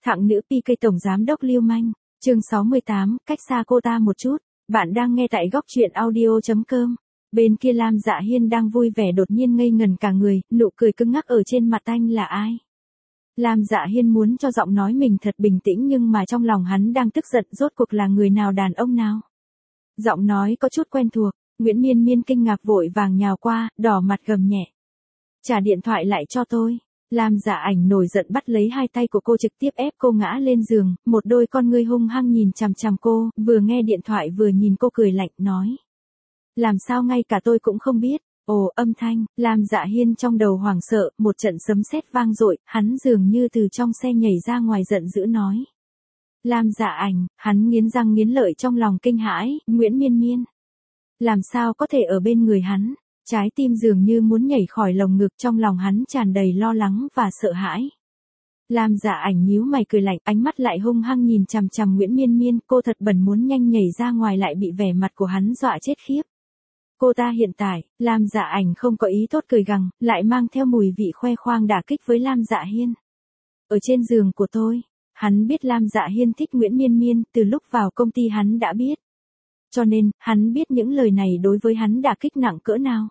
Thặng nữ PK tổng giám đốc lưu manh, chương 68, cách xa cô ta một chút. Bạn đang nghe tại góc truyện audio.com. Bên kia Lam Dạ Hiên đang vui vẻ đột nhiên ngây ngần cả người, nụ cười cứng ngắc ở trên mặt anh là ai? Lam Dạ Hiên muốn cho giọng nói mình thật bình tĩnh nhưng mà trong lòng hắn đang tức giận, rốt cuộc là người nào, đàn ông nào? Giọng nói có chút quen thuộc, Nguyễn Miên Miên kinh ngạc vội vàng nhào qua, đỏ mặt gầm nhẹ. Trả điện thoại lại cho tôi. Lam Dạ Ảnh nổi giận bắt lấy hai tay của cô trực tiếp ép cô ngã lên giường, một đôi con ngươi hung hăng nhìn chằm chằm cô, vừa nghe điện thoại vừa nhìn cô cười lạnh, nói. Làm sao ngay cả tôi cũng không biết. Ồ, âm thanh, Lam Dạ Hiên trong đầu hoảng sợ, một trận sấm sét vang dội, hắn dường như từ trong xe nhảy ra ngoài, giận dữ nói. Lam Dạ Ảnh, hắn nghiến răng nghiến lợi trong lòng kinh hãi, Nguyễn Miên Miên. Làm sao có thể ở bên người hắn? Trái tim dường như muốn nhảy khỏi lồng ngực, trong lòng hắn tràn đầy lo lắng và sợ hãi. Lam Dạ Ảnh nhíu mày cười lạnh, ánh mắt lại hung hăng nhìn chằm chằm Nguyễn Miên Miên, cô thật bẩn muốn nhanh nhảy ra ngoài lại bị vẻ mặt của hắn dọa chết khiếp. Cô ta hiện tại, Lam Dạ Ảnh không có ý tốt cười gằn, lại mang theo mùi vị khoe khoang đả kích với Lam Dạ Hiên. Ở trên giường của tôi, hắn biết Lam Dạ Hiên thích Nguyễn Miên Miên, từ lúc vào công ty hắn đã biết. Cho nên, hắn biết những lời này đối với hắn đả kích nặng cỡ nào.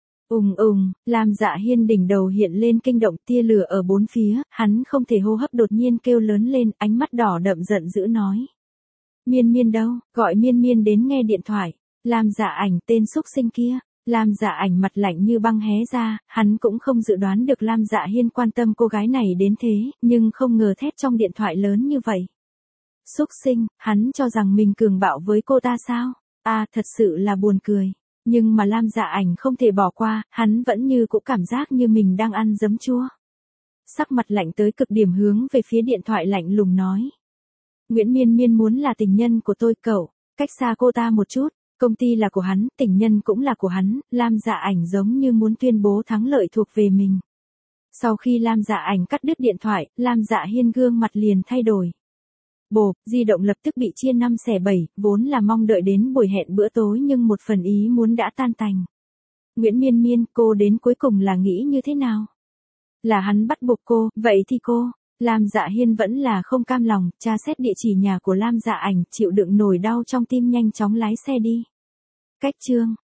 Lam Dạ Hiên đỉnh đầu hiện lên kinh động, tia lửa ở bốn phía, hắn không thể hô hấp, đột nhiên kêu lớn lên, ánh mắt đỏ đậm giận dữ nói. Miên Miên đâu, gọi Miên Miên đến nghe điện thoại. Lam Dạ Ảnh, tên xúc sinh kia. Lam Dạ Ảnh mặt lạnh như băng hé ra, hắn cũng không dự đoán được Lam Dạ Hiên quan tâm cô gái này đến thế, nhưng không ngờ thét trong điện thoại lớn như vậy. Xúc sinh, hắn cho rằng mình cường bạo với cô ta sao? Thật sự là buồn cười. Nhưng mà Lam Dạ Ảnh không thể bỏ qua, hắn vẫn như cũng cảm giác như mình đang ăn giấm chua. Sắc mặt lạnh tới cực điểm hướng về phía điện thoại lạnh lùng nói. Nguyễn Miên Miên muốn là tình nhân của tôi, cậu, cách xa cô ta một chút, công ty là của hắn, tình nhân cũng là của hắn, Lam Dạ Ảnh giống như muốn tuyên bố thắng lợi thuộc về mình. Sau khi Lam Dạ Ảnh cắt đứt điện thoại, Lam Dạ Hiên gương mặt liền thay đổi. Bộp, di động lập tức bị chia 5/7, vốn là mong đợi đến buổi hẹn bữa tối nhưng một phần ý muốn đã tan tành. Nguyễn Miên Miên, cô đến cuối cùng là nghĩ như thế nào? Là hắn bắt buộc cô, vậy thì cô? Lam Dạ Hiên vẫn là không cam lòng, tra xét địa chỉ nhà của Lam Dạ Ảnh, chịu đựng nổi đau trong tim nhanh chóng lái xe đi. Cách chương.